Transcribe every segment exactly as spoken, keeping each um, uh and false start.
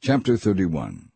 Chapter thirty-one.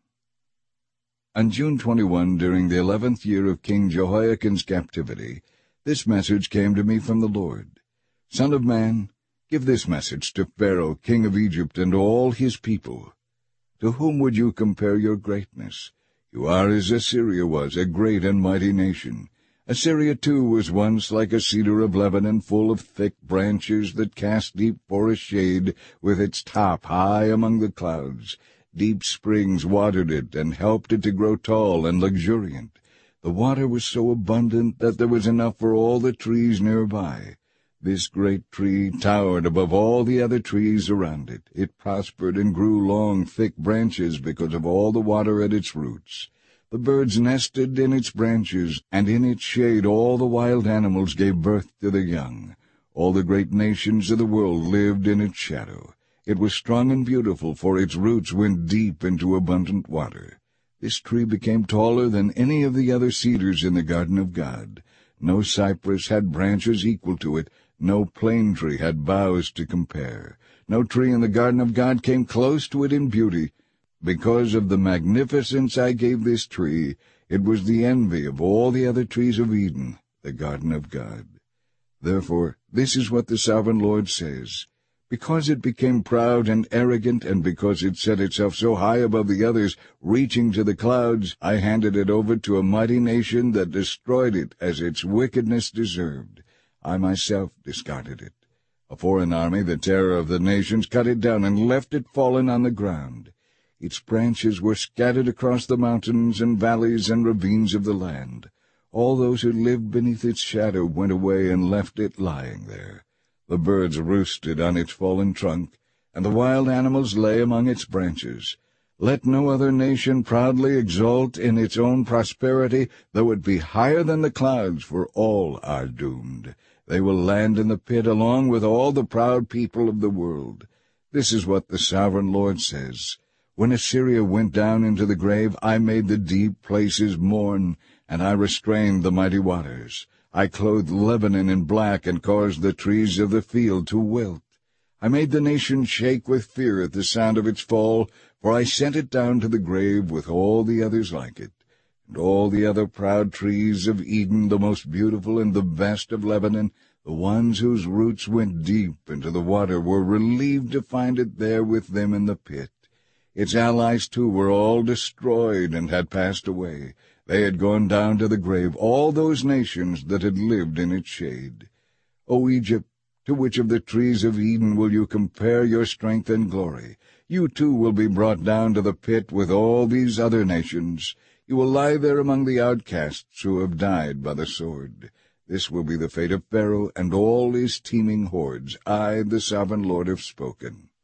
On June twenty-first, during the eleventh year of King Jehoiakim's captivity, this message came to me from the Lord. Son of man, give this message to Pharaoh, king of Egypt, and all his people. To whom would you compare your greatness? You are as Assyria was, a great and mighty nation. Assyria too was once like a cedar of Lebanon, full of thick branches that cast deep forest shade, with its top high among the clouds. Deep springs watered it and helped it to grow tall and luxuriant. The water was so abundant that there was enough for all the trees nearby. This great tree towered above all the other trees around it. It prospered and grew long, thick branches because of all the water at its roots. The birds nested in its branches, and in its shade all the wild animals gave birth to their young. All the great nations of the world lived in its shadow. It was strong and beautiful, for its roots went deep into abundant water. This tree became taller than any of the other cedars in the garden of God. No cypress had branches equal to it. No plane tree had boughs to compare. No tree in the garden of God came close to it in beauty. Because of the magnificence I gave this tree, it was the envy of all the other trees of Eden, the garden of God. Therefore, this is what the Sovereign Lord says. Because it became proud and arrogant, and because it set itself so high above the others, reaching to the clouds, I handed it over to a mighty nation that destroyed it as its wickedness deserved. I myself discarded it. A foreign army, the terror of the nations, cut it down and left it fallen on the ground. Its branches were scattered across the mountains and valleys and ravines of the land. All those who lived beneath its shadow went away and left it lying there. The birds roosted on its fallen trunk, and the wild animals lay among its branches. Let no other nation proudly exult in its own prosperity, though it be higher than the clouds, for all are doomed. They will land in the pit along with all the proud people of the world. This is what the Sovereign Lord says. When Assyria went down into the grave, I made the deep places mourn, and I restrained the mighty waters. I clothed Lebanon in black and caused the trees of the field to wilt. I made the nation shake with fear at the sound of its fall, for I sent it down to the grave with all the others like it. And all the other proud trees of Eden, the most beautiful and the best of Lebanon, the ones whose roots went deep into the water, were relieved to find it there with them in the pit. Its allies, too, were all destroyed and had passed away. They had gone down to the grave, all those nations that had lived in its shade. O Egypt, to which of the trees of Eden will you compare your strength and glory? You too will be brought down to the pit with all these other nations. You will lie there among the outcasts who have died by the sword. This will be the fate of Pharaoh and all his teeming hordes. I, the Sovereign Lord, have spoken.